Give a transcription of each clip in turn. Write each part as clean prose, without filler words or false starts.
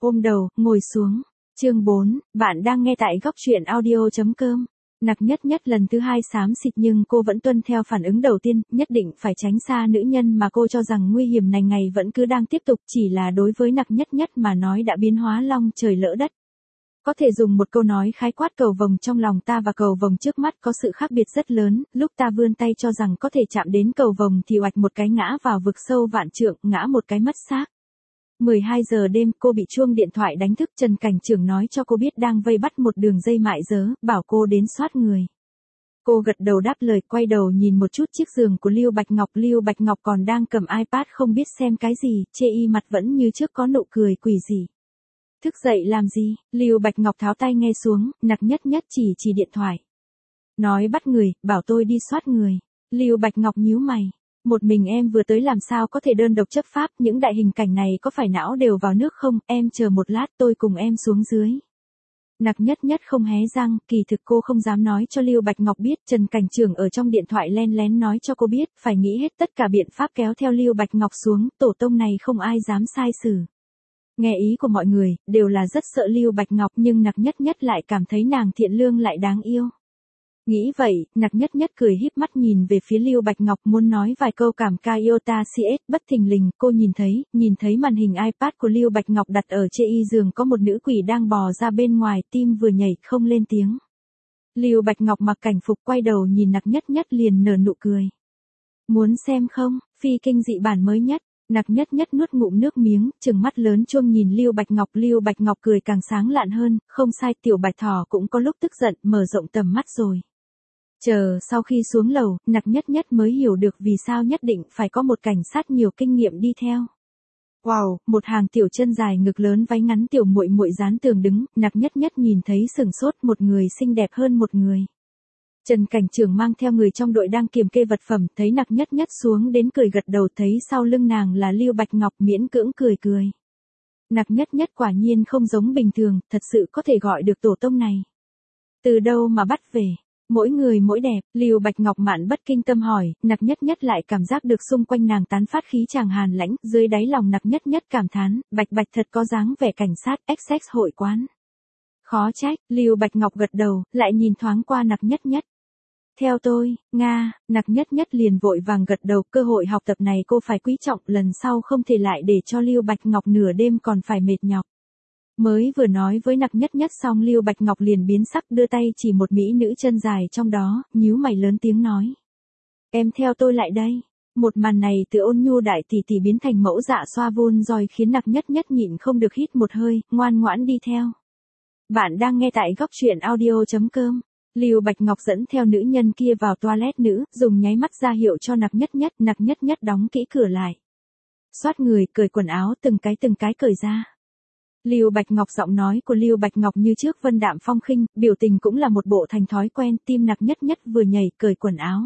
ôm đầu, ngồi xuống. Chương 4, bạn đang nghe tại góc truyện audio.com. Nặc nhất nhất lần thứ 2 xám xịt nhưng cô vẫn tuân theo phản ứng đầu tiên, nhất định phải tránh xa nữ nhân mà cô cho rằng nguy hiểm này ngày vẫn cứ đang tiếp tục, chỉ là đối với nặc nhất nhất mà nói đã biến hóa long trời lỡ đất. Có thể dùng một câu nói khái quát, cầu vồng trong lòng ta và cầu vồng trước mắt có sự khác biệt rất lớn, lúc ta vươn tay cho rằng có thể chạm đến cầu vồng thì oạch một cái ngã vào vực sâu vạn trượng, ngã một cái mất xác. 12 giờ đêm, cô bị chuông điện thoại đánh thức. Trần Cảnh Trưởng nói cho cô biết đang vây bắt một đường dây mại dớ, bảo cô đến soát người. Cô gật đầu đáp lời, quay đầu nhìn một chút chiếc giường của Lưu Bạch Ngọc. Lưu Bạch Ngọc còn đang cầm iPad không biết xem cái gì, chê y mặt vẫn như trước có nụ cười quỷ dị. Thức dậy làm gì? Lưu Bạch Ngọc tháo tay nghe xuống, nặc nhất nhất chỉ điện thoại. Nói bắt người, bảo tôi đi soát người. Lưu Bạch Ngọc nhíu mày. Một mình em vừa tới làm sao có thể đơn độc chấp pháp, những đại hình cảnh này có phải não đều vào nước không, em chờ một lát tôi cùng em xuống dưới. Nặc nhất nhất không hé răng, kỳ thực cô không dám nói cho Lưu Bạch Ngọc biết. Trần Cảnh Trưởng ở trong điện thoại len lén nói cho cô biết, phải nghĩ hết tất cả biện pháp kéo theo Lưu Bạch Ngọc xuống, tổ tông này không ai dám sai xử. Nghe ý của mọi người, đều là rất sợ Lưu Bạch Ngọc nhưng nặc nhất nhất lại cảm thấy nàng thiện lương lại đáng yêu. Nghĩ vậy, nặc nhất nhất cười híp mắt nhìn về phía Lưu Bạch Ngọc muốn nói vài câu cảm ca yêu ta CS, bất thình lình, cô nhìn thấy màn hình iPad của Lưu Bạch Ngọc đặt ở trên giường, có một nữ quỷ đang bò ra bên ngoài, tim vừa nhảy không lên tiếng. Lưu Bạch Ngọc mặc cảnh phục quay đầu nhìn nặc nhất nhất liền nở nụ cười. Muốn xem không, phi kinh dị bản mới nhất. Nặc nhất nhất nuốt ngụm nước miếng, trừng mắt lớn chuông nhìn Lưu Bạch Ngọc. Lưu Bạch Ngọc cười càng sáng lạn hơn, không sai, tiểu bạch thỏ cũng có lúc tức giận, mở rộng tầm mắt rồi. Chờ sau khi xuống lầu, nặc nhất nhất mới hiểu được vì sao nhất định phải có một cảnh sát nhiều kinh nghiệm đi theo. Wow, một hàng tiểu chân dài ngực lớn váy ngắn tiểu muội muội dán tường đứng, nặc nhất nhất nhìn thấy sừng sốt, một người xinh đẹp hơn một người. Trần Cảnh Trưởng mang theo người trong đội đang kiểm kê vật phẩm, thấy nặc nhất nhất xuống đến cười gật đầu, thấy sau lưng nàng là Lưu Bạch Ngọc miễn cưỡng cười. Nặc nhất nhất quả nhiên không giống bình thường, thật sự có thể gọi được tổ tông này. Từ đâu mà bắt về? Mỗi người mỗi đẹp, Lưu Bạch Ngọc mạn bất kinh tâm hỏi, nặc nhất nhất lại cảm giác được xung quanh nàng tán phát khí chàng hàn lãnh, dưới đáy lòng nặc nhất nhất cảm thán, Bạch Bạch thật có dáng vẻ cảnh sát, XX hội quán. Khó trách, Lưu Bạch Ngọc gật đầu, lại nhìn thoáng qua nặc nhất nhất. Theo tôi, Nga, nặc nhất nhất liền vội vàng gật đầu, cơ hội học tập này cô phải quý trọng, lần sau không thể lại để cho Lưu Bạch Ngọc nửa đêm còn phải mệt nhọc. Mới vừa nói với nặc nhất nhất xong Lưu Bạch Ngọc liền biến sắc, đưa tay chỉ một mỹ nữ chân dài trong đó, nhíu mày lớn tiếng nói. Em theo tôi lại đây. Một màn này từ ôn nhu đại tỷ tỷ biến thành mẫu dạ xoa vun rồi khiến nặc nhất nhất nhịn không được hít một hơi, ngoan ngoãn đi theo. Bạn đang nghe tại góc truyện audio.com. Lưu Bạch Ngọc dẫn theo nữ nhân kia vào toilet nữ, dùng nháy mắt ra hiệu cho nặc nhất nhất đóng kỹ cửa lại. Xoát người, cởi quần áo từng cái cởi ra. Lưu Bạch Ngọc, giọng nói của Lưu Bạch Ngọc như trước vân đạm phong khinh, biểu tình cũng là một bộ thành thói quen, tim nặc nhất vừa nhảy, cởi quần áo.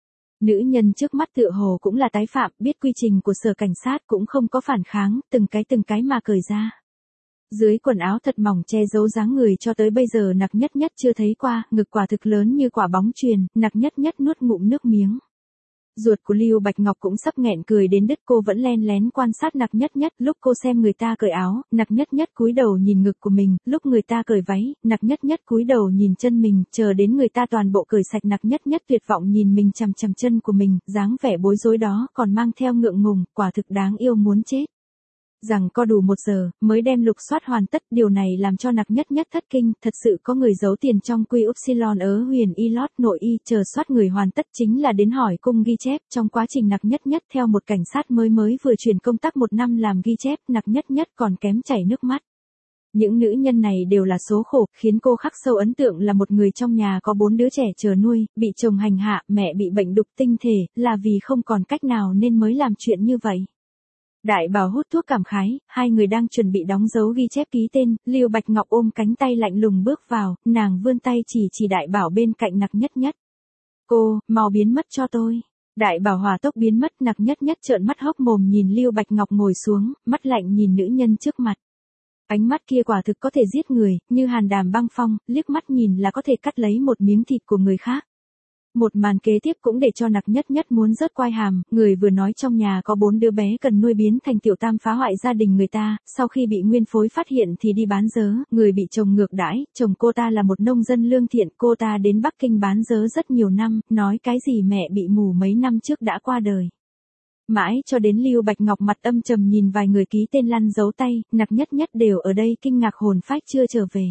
Nữ nhân trước mắt tựa hồ cũng là tái phạm, biết quy trình của sở cảnh sát cũng không có phản kháng, từng cái mà cởi ra. Dưới quần áo thật mỏng che giấu dáng người cho tới bây giờ nặc nhất chưa thấy qua, ngực quả thực lớn như quả bóng chuyền, nặc nhất nuốt ngụm nước miếng. Ruột của Lưu Bạch Ngọc cũng sắp nghẹn cười đến đứt, cô vẫn len lén quan sát nặc nhất, lúc cô xem người ta cởi áo, nặc nhất cúi đầu nhìn ngực của mình, lúc người ta cởi váy, nặc nhất cúi đầu nhìn chân mình, chờ đến người ta toàn bộ cởi sạch nặc nhất tuyệt vọng nhìn mình chằm chân của mình, dáng vẻ bối rối đó còn mang theo ngượng ngùng, quả thực đáng yêu muốn chết. Rằng có đủ 1 giờ, mới đem lục soát hoàn tất, điều này làm cho nặc nhất thất kinh, thật sự có người giấu tiền trong quy upsilon ở huyền Ilot nội y, chờ soát người hoàn tất chính là đến hỏi cung ghi chép, trong quá trình nặc nhất theo một cảnh sát mới vừa chuyển công tác 1 năm làm ghi chép, nặc nhất còn kém chảy nước mắt. Những nữ nhân này đều là số khổ, khiến cô khắc sâu ấn tượng là một người trong nhà có 4 đứa trẻ chờ nuôi, bị chồng hành hạ, mẹ bị bệnh đục tinh thể, là vì không còn cách nào nên mới làm chuyện như vậy. Đại Bảo hút thuốc cảm khái, hai người đang chuẩn bị đóng dấu ghi chép ký tên, Lưu Bạch Ngọc ôm cánh tay lạnh lùng bước vào, nàng vươn tay chỉ Đại Bảo bên cạnh nặc nhất. Cô, mau biến mất cho tôi. Đại Bảo hỏa tốc biến mất, nặc nhất trợn mắt hốc mồm nhìn Lưu Bạch Ngọc ngồi xuống, mắt lạnh nhìn nữ nhân trước mặt. Ánh mắt kia quả thực có thể giết người, như hàn đàm băng phong, liếc mắt nhìn là có thể cắt lấy một miếng thịt của người khác. Một màn kế tiếp cũng để cho Nặc Nhất Nhất muốn rớt quai hàm, người vừa nói trong nhà có 4 đứa bé cần nuôi biến thành tiểu tam phá hoại gia đình người ta, sau khi bị nguyên phối phát hiện thì đi bán dớ, người bị chồng ngược đãi, chồng cô ta là một nông dân lương thiện, cô ta đến Bắc Kinh bán dớ rất nhiều năm, nói cái gì mẹ bị mù mấy năm trước đã qua đời. Mãi cho đến Lưu Bạch Ngọc mặt âm trầm nhìn vài người ký tên lăn dấu tay, Nặc Nhất Nhất đều ở đây kinh ngạc hồn phách chưa trở về.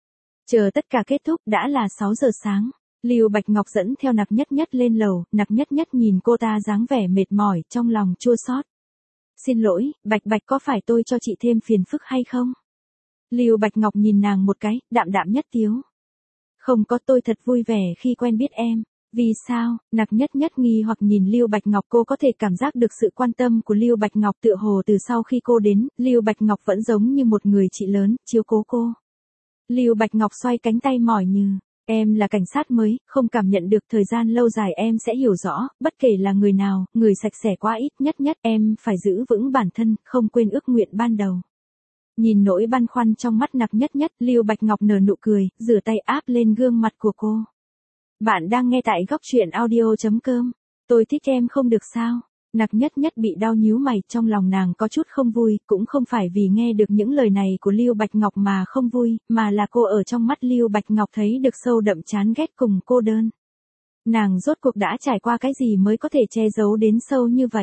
Chờ tất cả kết thúc đã là 6 giờ sáng. Lưu Bạch Ngọc dẫn theo Nặc Nhất Nhất lên lầu, Nặc Nhất Nhất nhìn cô ta dáng vẻ mệt mỏi, trong lòng chua xót. Xin lỗi, Bạch Bạch có phải tôi cho chị thêm phiền phức hay không? Lưu Bạch Ngọc nhìn nàng một cái, đạm đạm nhất tiếu. Không có, tôi thật vui vẻ khi quen biết em. Vì sao? Nặc Nhất Nhất nghi hoặc nhìn Lưu Bạch Ngọc, cô có thể cảm giác được sự quan tâm của Lưu Bạch Ngọc, tựa hồ từ sau khi cô đến, Lưu Bạch Ngọc vẫn giống như một người chị lớn, chiếu cố cô. Lưu Bạch Ngọc xoay cánh tay mỏi như, em là cảnh sát mới, không cảm nhận được thời gian lâu dài em sẽ hiểu rõ, bất kể là người nào, người sạch sẽ quá ít, Nhất Nhất em phải giữ vững bản thân, không quên ước nguyện ban đầu. Nhìn nỗi băn khoăn trong mắt Nặc Nhất Nhất, Lưu Bạch Ngọc nở nụ cười, rửa tay áp lên gương mặt của cô. Bạn đang nghe tại góc truyện audio.com. Tôi thích em không được sao? Nặc Nhất Nhất bị đau nhíu mày, trong lòng nàng có chút không vui, cũng không phải vì nghe được những lời này của Lưu Bạch Ngọc mà không vui, mà là cô ở trong mắt Lưu Bạch Ngọc thấy được sâu đậm chán ghét cùng cô đơn. Nàng rốt cuộc đã trải qua cái gì mới có thể che giấu đến sâu như vậy?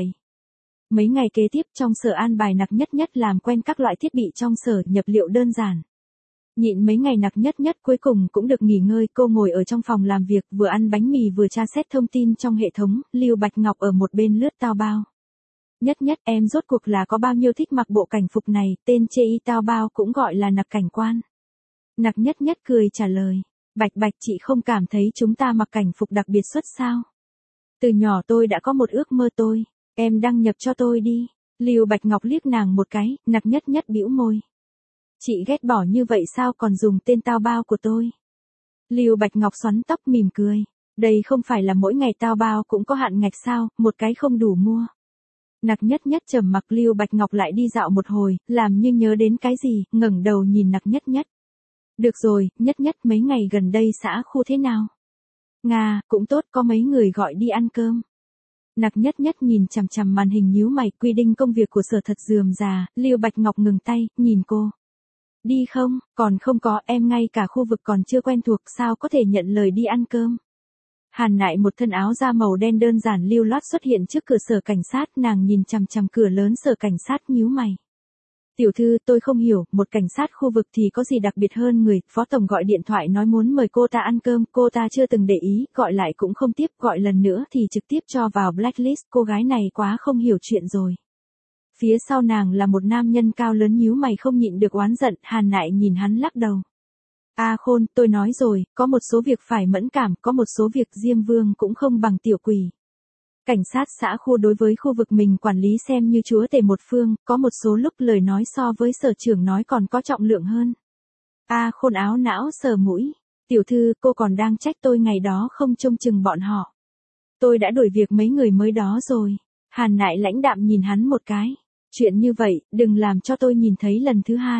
Mấy ngày kế tiếp trong sở an bài Nặc Nhất Nhất làm quen các loại thiết bị trong sở, nhập liệu đơn giản. Nhịn mấy ngày Nặc Nhất Nhất cuối cùng cũng được nghỉ ngơi, cô ngồi ở trong phòng làm việc, vừa ăn bánh mì vừa tra xét thông tin trong hệ thống, Lưu Bạch Ngọc ở một bên lướt tao bao. Nhất Nhất em rốt cuộc là có bao nhiêu thích mặc bộ cảnh phục này, tên chê y tao bao cũng gọi là Nặc cảnh quan. Nặc Nhất Nhất cười trả lời, Bạch Bạch chị không cảm thấy chúng ta mặc cảnh phục đặc biệt xuất sao? Từ nhỏ tôi đã có một ước mơ tôi, em đăng nhập cho tôi đi. Lưu Bạch Ngọc liếc nàng một cái, Nặc Nhất Nhất bĩu môi. Chị ghét bỏ như vậy sao còn dùng tên tao bao của tôi? Lưu Bạch Ngọc xoắn tóc mỉm cười. Đây không phải là mỗi ngày tao bao cũng có hạn ngạch sao, một cái không đủ mua. Nặc Nhất Nhất trầm mặc, Lưu Bạch Ngọc lại đi dạo một hồi, làm như nhớ đến cái gì, ngẩng đầu nhìn Nặc Nhất Nhất. Được rồi, Nhất Nhất mấy ngày gần đây xã khu thế nào? Nga, cũng tốt, có mấy người gọi đi ăn cơm. Nặc Nhất Nhất nhìn chằm chằm màn hình nhíu mày, quy định công việc của sở thật rườm rà, Lưu Bạch Ngọc ngừng tay, nhìn cô. Đi không, còn không có, em ngay cả khu vực còn chưa quen thuộc, sao có thể nhận lời đi ăn cơm. Hàn Nại một thân áo da màu đen đơn giản lưu loát xuất hiện trước cửa sở cảnh sát, nàng nhìn chằm chằm cửa lớn sở cảnh sát nhíu mày. Tiểu thư, tôi không hiểu, một cảnh sát khu vực thì có gì đặc biệt hơn người, phó tổng gọi điện thoại nói muốn mời cô ta ăn cơm, cô ta chưa từng để ý, gọi lại cũng không tiếp, gọi lần nữa thì trực tiếp cho vào blacklist, cô gái này quá không hiểu chuyện rồi. Phía sau nàng là một nam nhân cao lớn nhíu mày không nhịn được oán giận, Hàn Nại nhìn hắn lắc đầu. A Khôn, tôi nói rồi, có một số việc phải mẫn cảm, có một số việc Diêm Vương cũng không bằng tiểu quỷ. Cảnh sát xã khu đối với khu vực mình quản lý xem như chúa tể một phương, có một số lúc lời nói so với sở trưởng nói còn có trọng lượng hơn. A Khôn áo não sờ mũi. Tiểu thư, cô còn đang trách tôi ngày đó không trông chừng bọn họ. Tôi đã đuổi việc mấy người mới đó rồi. Hàn Nại lãnh đạm nhìn hắn một cái. Chuyện như vậy, đừng làm cho tôi nhìn thấy lần thứ hai.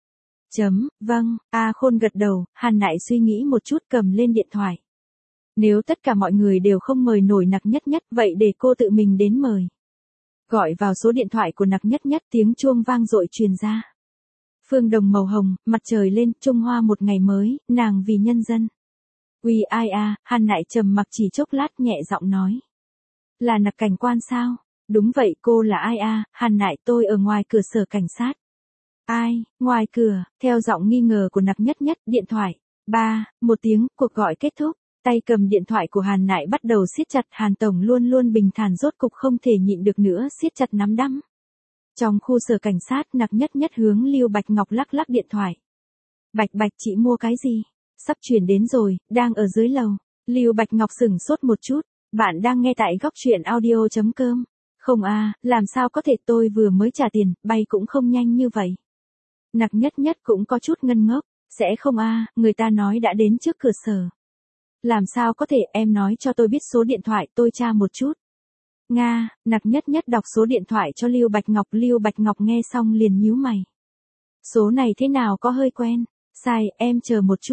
Vâng, A Khôn gật đầu, Hàn Nại suy nghĩ một chút cầm lên điện thoại. Nếu tất cả mọi người đều không mời nổi Nặc Nhất Nhất, vậy để cô tự mình đến mời. Gọi vào số điện thoại của Nặc Nhất Nhất, tiếng chuông vang dội truyền ra. Phương đồng màu hồng, mặt trời lên, Trung Hoa một ngày mới, nàng vì nhân dân. Uy ai a, Hàn Nại trầm mặc chỉ chốc lát nhẹ giọng nói. Là Nặc cảnh quan sao? Đúng vậy, cô là ai a? Hàn Nại, tôi ở ngoài cửa sở cảnh sát. Ai, ngoài cửa, theo giọng nghi ngờ của Nặc Nhất Nhất, điện thoại. Một tiếng, cuộc gọi kết thúc. Tay cầm điện thoại của Hàn Nại bắt đầu siết chặt, Hàn Tổng luôn luôn bình thản rốt cục không thể nhịn được nữa, siết chặt nắm đấm. Trong khu sở cảnh sát, Nặc Nhất Nhất hướng Lưu Bạch Ngọc lắc lắc điện thoại. Bạch Bạch, chị mua cái gì? Sắp chuyển đến rồi, đang ở dưới lầu. Lưu Bạch Ngọc sửng sốt một chút. Bạn đang nghe tại góc truyện audio.com. Không a, làm sao có thể, tôi vừa mới trả tiền, bay cũng không nhanh như vậy. Nặc Nhất Nhất cũng có chút ngân ngốc. Sẽ không a, người ta nói đã đến trước cửa sở. Làm sao có thể, em nói cho tôi biết số điện thoại, tôi tra một chút. Nga, Nặc Nhất Nhất đọc số điện thoại cho Lưu Bạch Ngọc nghe xong liền nhíu mày. Số này thế nào có hơi quen. Sai, em chờ một chút.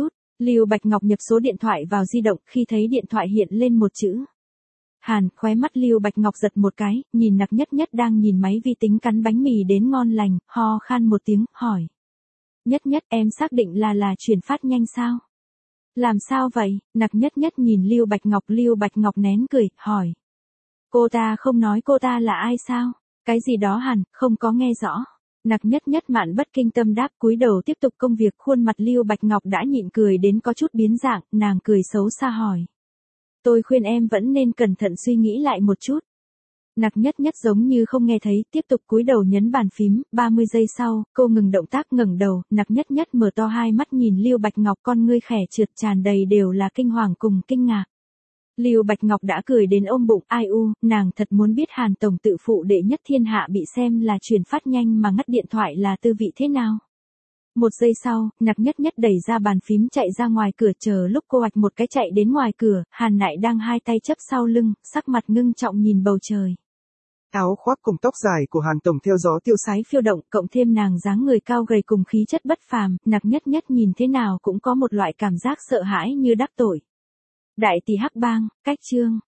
Lưu Bạch Ngọc nhập số điện thoại vào di động, khi thấy điện thoại hiện lên một chữ Hàn, khóe mắt Lưu Bạch Ngọc giật một cái, nhìn Nặc Nhất Nhất đang nhìn máy vi tính cắn bánh mì đến ngon lành, ho khan một tiếng, hỏi. Nhất Nhất, em xác định là chuyển phát nhanh sao? Làm sao vậy? Nặc Nhất Nhất nhìn Lưu Bạch Ngọc nén cười, hỏi. Cô ta không nói cô ta là ai sao? Cái gì đó Hàn, không có nghe rõ. Nặc Nhất Nhất mạn bất kinh tâm đáp, cúi đầu tiếp tục công việc. Khuôn mặt Lưu Bạch Ngọc đã nhịn cười đến có chút biến dạng, nàng cười xấu xa hỏi. Tôi khuyên em vẫn nên cẩn thận suy nghĩ lại một chút. Nặc Nhất Nhất giống như không nghe thấy, tiếp tục cúi đầu nhấn bàn phím. 30 giây sau, cô ngừng động tác, ngẩng đầu. Nặc Nhất Nhất mở to hai mắt nhìn Lưu Bạch Ngọc, con ngươi khẽ trượt, tràn đầy đều là kinh hoàng cùng kinh ngạc. Lưu Bạch Ngọc đã cười đến ôm bụng, ai u, nàng thật muốn biết Hàn tổng tự phụ đệ nhất thiên hạ bị xem là chuyển phát nhanh mà ngắt điện thoại là tư vị thế nào. Một giây sau, Nặc Nhất Nhất đẩy ra bàn phím chạy ra ngoài cửa, chờ lúc cô ạch một cái chạy đến ngoài cửa, Hàn Nại đang hai tay chấp sau lưng, sắc mặt ngưng trọng nhìn bầu trời. Áo khoác cùng tóc dài của Hàn tổng theo gió tiêu sái phiêu động, cộng thêm nàng dáng người cao gầy cùng khí chất bất phàm, Nặc Nhất Nhất nhìn thế nào cũng có một loại cảm giác sợ hãi như đắc tội. Đại tỷ Hắc Bang, cách chương